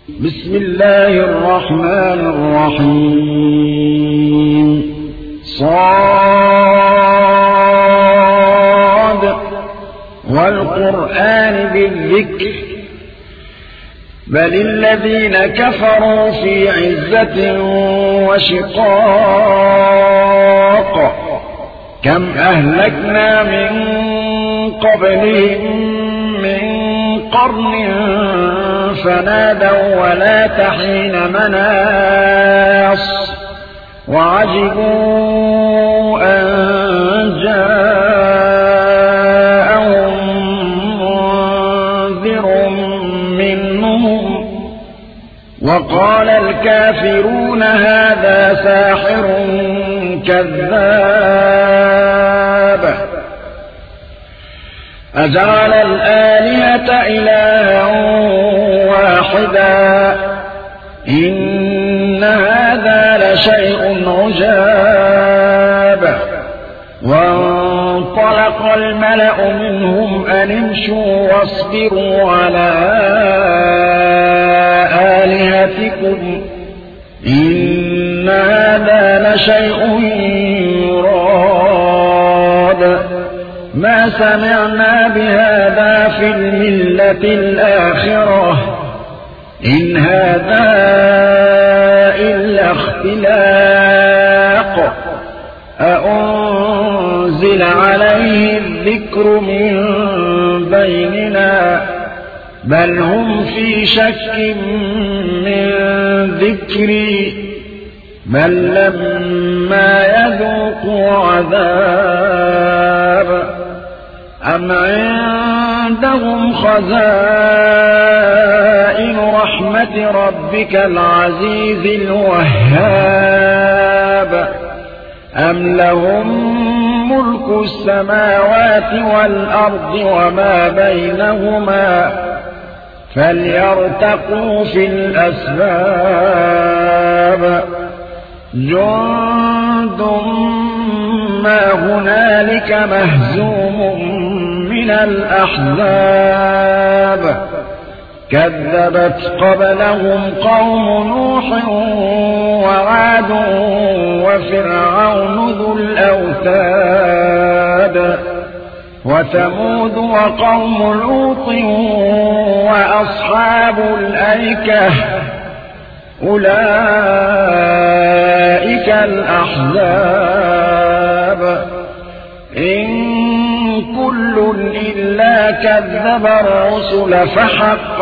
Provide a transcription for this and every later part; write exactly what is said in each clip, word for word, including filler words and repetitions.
بسم الله الرحمن الرحيم صاد والقرآن بالذكر بل الذين كفروا في عزة وشقاق كم أهلكنا من قبلهم من قرن فنادوا ولا تحين مناص وعجبوا أن جاءهم منذر منهم وقال الكافرون هذا ساحر كذاب أجعل الآلهة إلها واحدا إن هذا لشيء عجاب وانطلق الملأ منهم أن امشوا واصبروا على آلهتكم إن هذا لشيء يراد ما سمعنا بهذا في الملة الآخرة إن هذا إلا اختلاق أأنزل عليه الذكر من بيننا بل هم في شك من ذكري بل لما يذوقوا عذاب أم عندهم خزائن رحمة ربك العزيز الوهاب أم لهم ملك السماوات والأرض وما بينهما فليرتقوا في الأسباب جند ما هنالك مهزوم من الأحزاب كذبت قبلهم قوم نوح وعاد وفرعون ذو الأوتاد وثمود وقوم لوط وأصحاب الأيكة أولئك الأحزاب إن كل إلا كذب الرسل فحق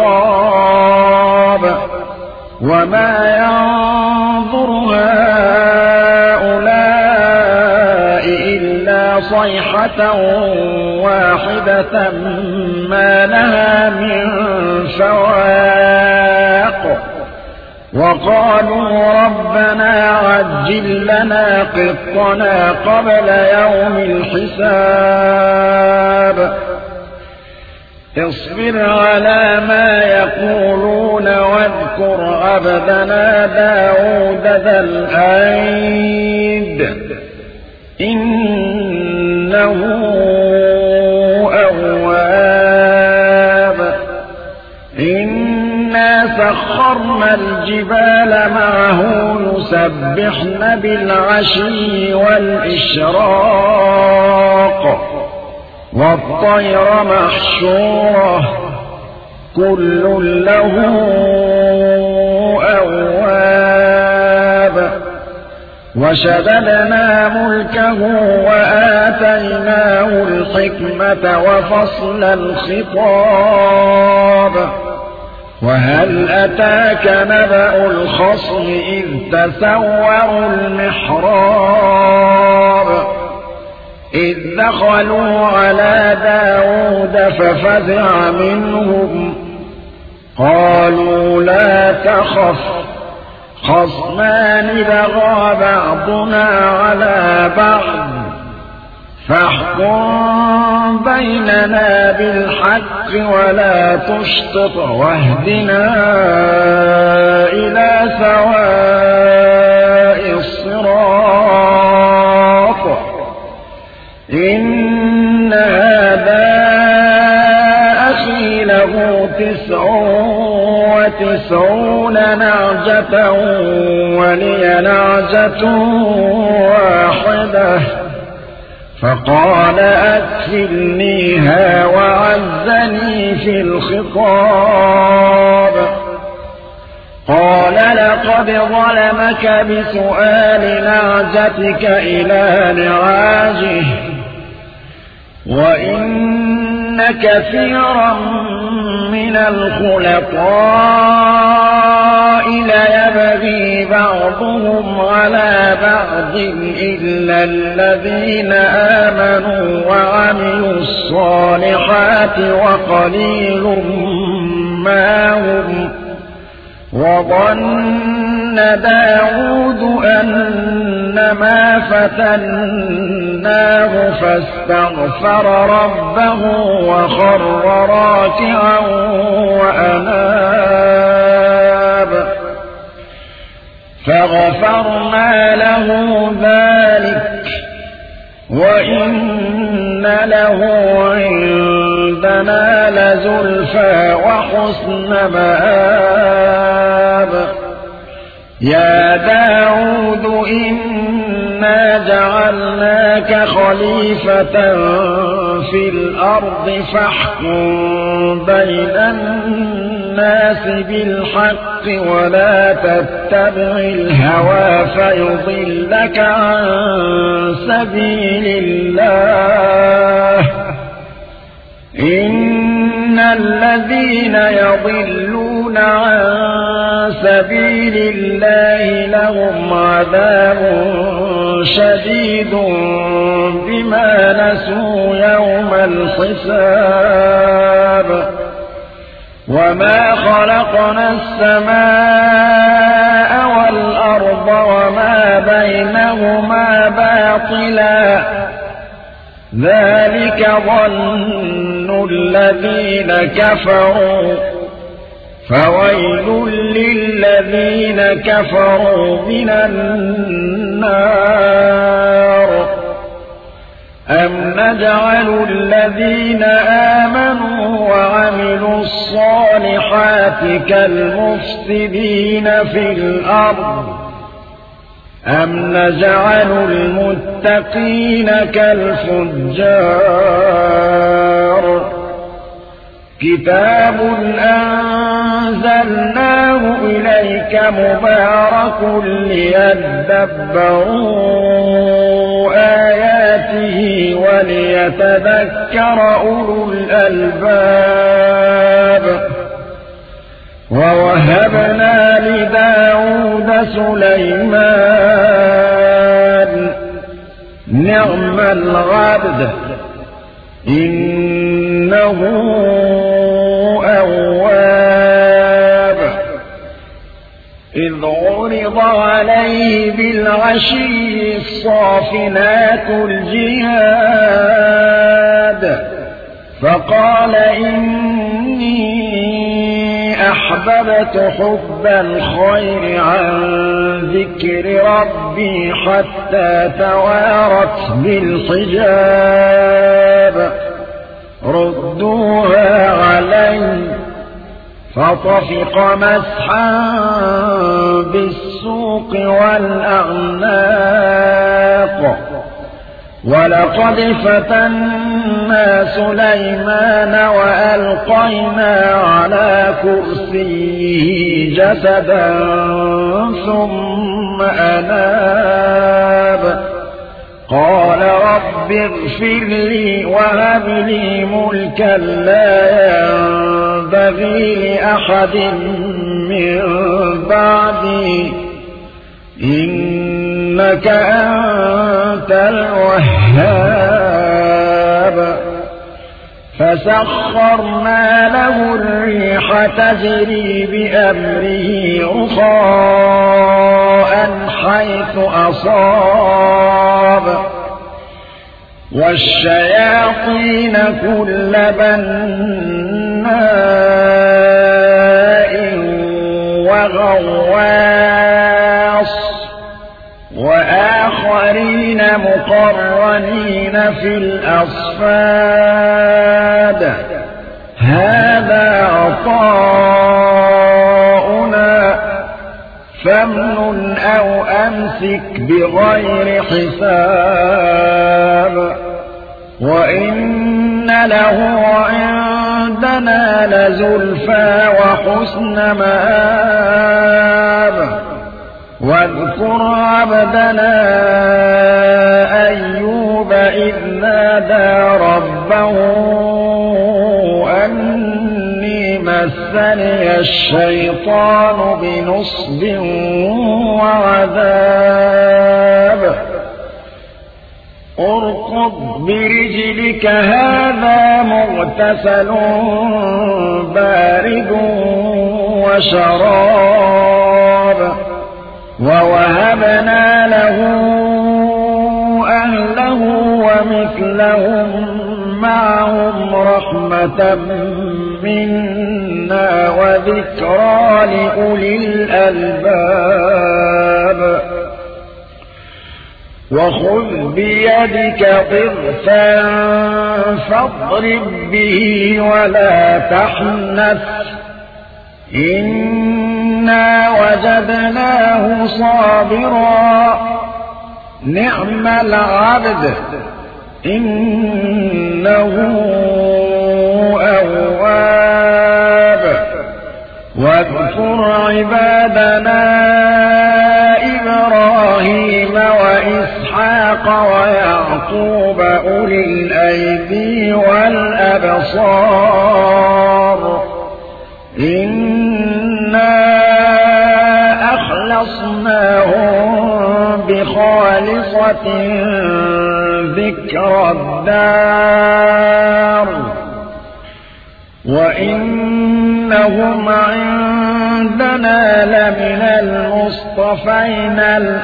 عقاب وما ينظر هؤلاء إلا صيحة واحدة ما لها من فواق وقالوا ربنا عجل لنا قطنا قبل يوم الحساب اصبر على ما يقولون واذكر عبدنا داود ذا الأيد إنه أواب إنا سخرنا الجبال معه يسبحن بالعشي والإشراق والطير محشورة كل له أواب وشددنا ملكه وآتيناه الحكمة وفصل الخطاب وهل أتاك نبأ الخصم إذ تسوروا المحراب إذ دخلوا على داود ففزع منهم قالوا لا تخف خصمان بغى بعضنا على بعض فاحكم بيننا بالحق ولا تشطط واهدنا إلى سواء الصراط إن هذا أخي له تسع وتسعون نعجة ولي نعجة واحدة فقال أكفلنيها وعزني في الخطاب. قال لقد ظلمك بسؤال نعجتك إلى نعاجه وإن كثيرا من الخلطاء ليبغي بعضهم على بعض إلا الذين آمنوا وعملوا الصالحات وقليل ما هم. وظن داود أنما فتناه فاستغفر ربه وخر راكعا وأناب فغفرنا له ذلك وإن له عندنا لزلفى وحسن مآب. يا داود إنا جعلناك خليفة في الأرض فاحكم بين الناس بالحق ولا تتبع الهوى فيضلك عن سبيل الله. إن الذين يضلون عن سبيل الله لهم عذاب شديد بما نسوا يوم الحساب. وما خلقنا السماء والأرض وما بينهما باطلا ذلك ظن الذين كفروا فويل للذين كفروا من النار. أم نجعل الذين آمنوا وعملوا الصالحات كالمفسدين في الأرض أم نجعل المتقين كالفجار. كتاب أنزلناه إليك مبارك ليدبروا آياته وليتذكر أولو الألباب. ووهبنا لداود سليمان نعم العبد إنه أواب. إذ عرض عليه بالعشي الصافنات الجياد فقال إني أحببت حب الخير عن ذكر ربي حتى توارت بالحجاب. ردوها علي فطفق مسحا بالسوق والأعناق. ولقد فتنا سليمان وألقينا على كرسيه جسدا ثم أناب. قال رب اغفر لي وهب لي ملكا لا ينبغي لأحد من بعدي إنك أنت الوهاب. فسخرنا له الريح تجري بأمره رخاء حيث أصاب والشياطين كل بناء وغواص وآخرين مقرنين في الأصفاد هذا عطاؤنا فامنن أو أمسك بغير حساب وإن له عندنا لزلفى وحسن مآب واذكر عبدنا أيوب إذ نادى ربه أني مسني الشيطان بنصب وعذاب اركض برجلك هذا مغتسل بارد وشراب ووهبنا له أهله ومثلهم معهم رحمة منا وذكرى لأولي الألباب وخذ بيدك ضغثا فاضرب به ولا تحنث إنا وجدناه صابرا نعم العبد إنه أواب واذكر عبادنا إبراهيم وإسحاق ويعقوب أولي الأيدي والأبصار إنا أخلصناهم بخالصة ذكر الدار وإنهم عندنا لمن المصطفين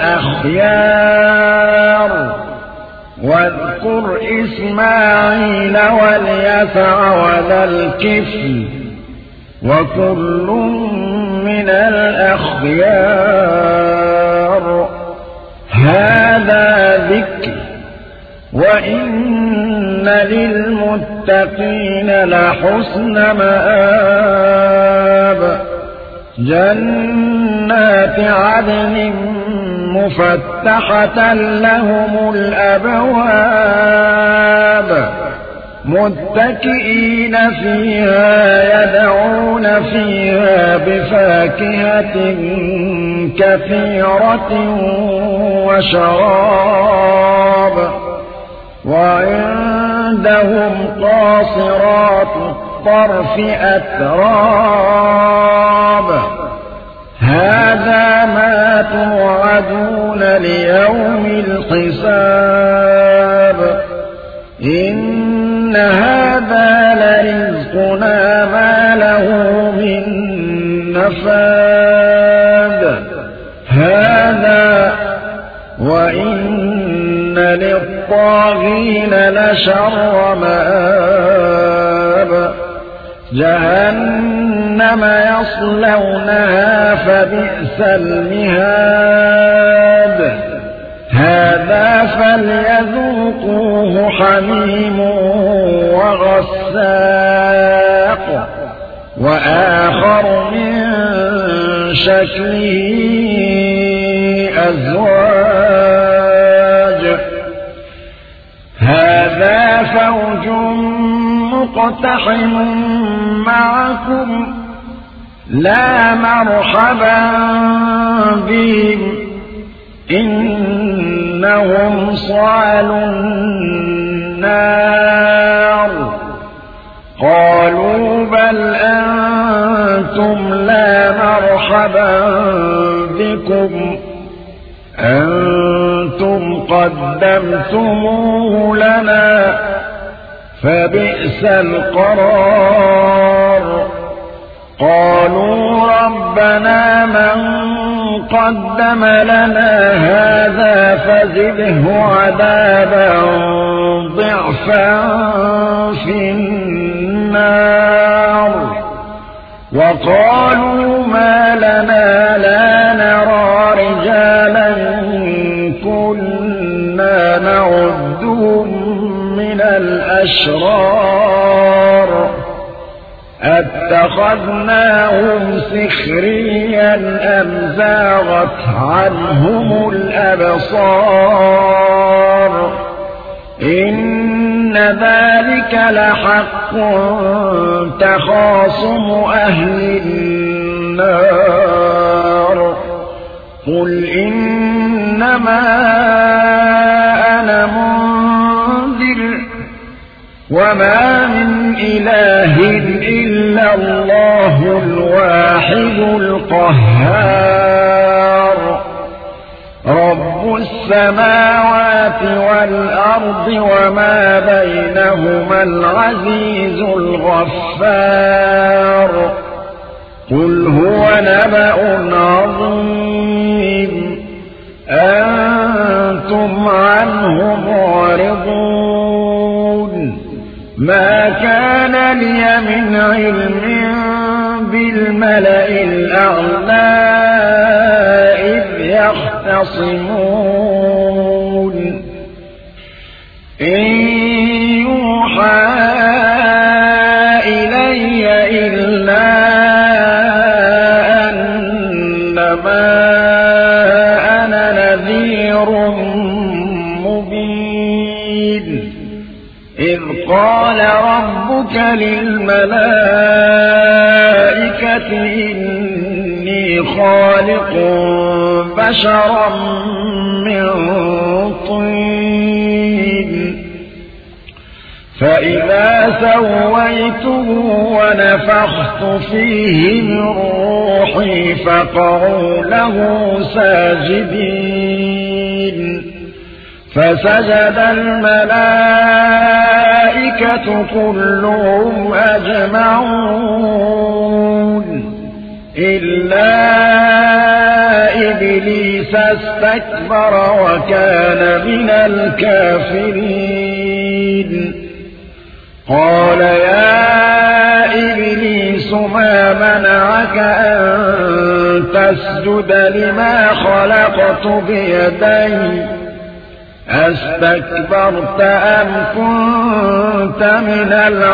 الأخيار واذكر إسماعيل واليسع وذا الكفل وكل من الأخيار هذا ذكر وإن للمتقين لحسن مآب جنات عدن مفتحة لهم الأبواب متكئين فيها يدعون فيها بفاكهة كثيرة وشراب وعندهم قاصرات الطرف أتراب هذا ما توعدون ليوم الحساب إن هذا لرزقنا ما له من نفاد هذا وإن للطاغين لشر مآب جهنم يصلونها فبئس المهاد هذا فليذوقوه حميم وغساق وآخر من شكله أزواج هذا فوج مقتحم معكم لا مرحبا بهم إنهم صالوا النار قالوا بل أنتم لا مرحبا بكم أنتم قدمتموه لنا فبئس القرار قالوا ربنا من قدم لنا هذا فزده عذابا ضعفا في النار وقالوا ما لنا لا نرى رجالا كنا نعدهم من الأشرار أَتَّخَذْنَاهُمْ سِخْرِيًّا أَمْ زَاغَتْ عَنْهُمُ الْأَبْصَارُ إِنَّ ذَلِكَ لَحَقٌّ تَخَاصُمُ أَهْلِ النَّارِ قُلْ إِنَّمَا أَنَا مُنذِرٌ وَمَا مِنْ إِلَٰهٍ إِلَّا اللَّهُ الْوَاحِدُ الْقَهَّارُ رَبُّ السَّمَاوَاتِ وَالْأَرْضِ وَمَا بَيْنَهُمَا الْعَزِيزُ الْغَفَّارُ قُلْ هُوَ نَبَأٌ عَظِيمٌ أَنتُمْ عَنْهُ مُعْرِضُونَ مَا كَانَ لِيَ مِنْ عِلْمٍ بِالْمَلَإِ الْأَعْلَى إِذْ يَخْتَصِمُونَ إِنْ يُوحَى إِلَيَّ إِلَّا أَنَّمَا أَنَا نَذِيرٌ مُبِينٌ إِذْ قَالَ رَبُّكَ لِلْمَلَائِكَةِ إِنِّي خَالِقٌ بَشَرًا مِّن طِينٍ فَإِذَا سَوَّيْتُهُ وَنَفَخْتُ فِيهِ مِن رُّوحِي فَقَعُوا لَهُ سَاجِدِينَ فَسَجَدَ الْمَلَائِكَةُ كُلُّهُمْ أَجْمَعُونَ إِلَّا إِبْلِيسَ اسْتَكْبَرَ وَكَانَ مِنَ الْكَافِرِينَ قَالَ يَا إِبْلِيسُ مَا مَنَعَكَ أَن تَسْجُدَ لِمَا خَلَقْتُ بِيَدَيَّ أَسْتَكْبَرْتَ أَمْ كُنتَ مِنَ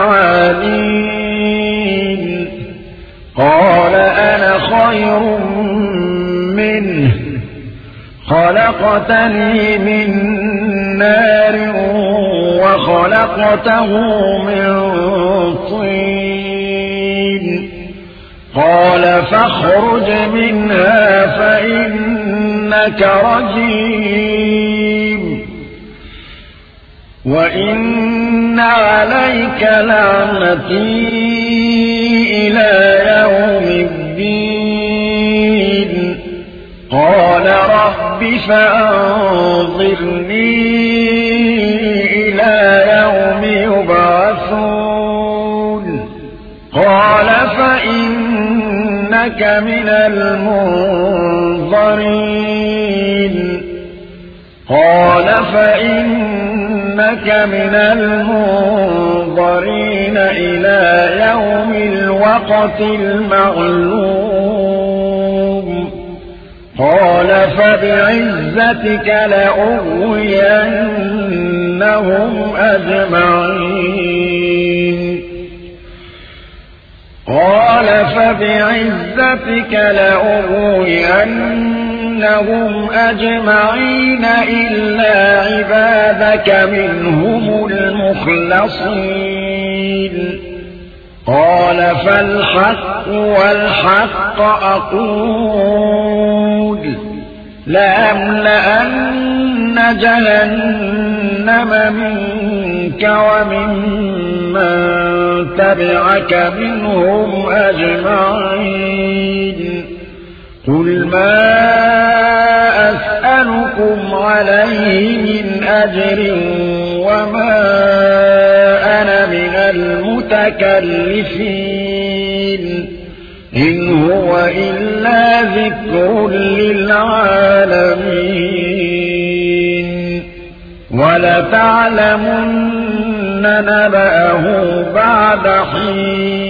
الْعَالِينَ قَالَ أَنَا خَيْرٌ مِّنْهُ خَلَقْتَنِي مِن نَّارٍ وَخَلَقْتَهُ مِن طِينٍ قَالَ فَاخْرُجْ مِنْهَا فَإِنَّكَ رَجِيمٌ وَإِنَّ عَلَيْكَ لَعْنَتِي إِلَى يَوْمِ الدِّينِ قَالَ رَبِّ فَأَنظِرْنِي إِلَى يَوْمِ يُبْعَثُونَ قَالَ فَإِنَّكَ مِنَ الْمُنظَرِينَ قَالَ فَإِنَّكَ مِنَ الْمُنظَرِينَ إِلَى يَوْمِ الْوَقْتِ الْمَعْلُومِ قَالَ فَبِعِزَّتِكَ لَأُغْوِيَنَّهُمْ أَجْمَعِينَ قَالَ فَبِعِزَّتِكَ لَأُغْوِيَنَّهُمْ أَجْمَعِينَ إِلَّا عِبَادَكَ مِنْهُمُ الْمُخْلَصِينَ قَالَ فَالْحَقُّ وَالْحَقَّ أَقُولُ لَأَمْلَأَنَّ جَهَنَّمَ مِنكَ وَمِمَّن تَبِعَكَ مِنْهُمْ أَجْمَعِينَ قُلْ مَا أَسْأَلُكُمْ عَلَيْهِ مِنْ أَجْرٍ وَمَا أَنَا مِنَ الْمُتَكَلِّفِينَ إِنْ هُوَ إِلَّا ذِكْرٌ لِّلْعَالَمِينَ وَلَتَعْلَمُنَّ نَبَأَهُ بَعْدَ حِينٍ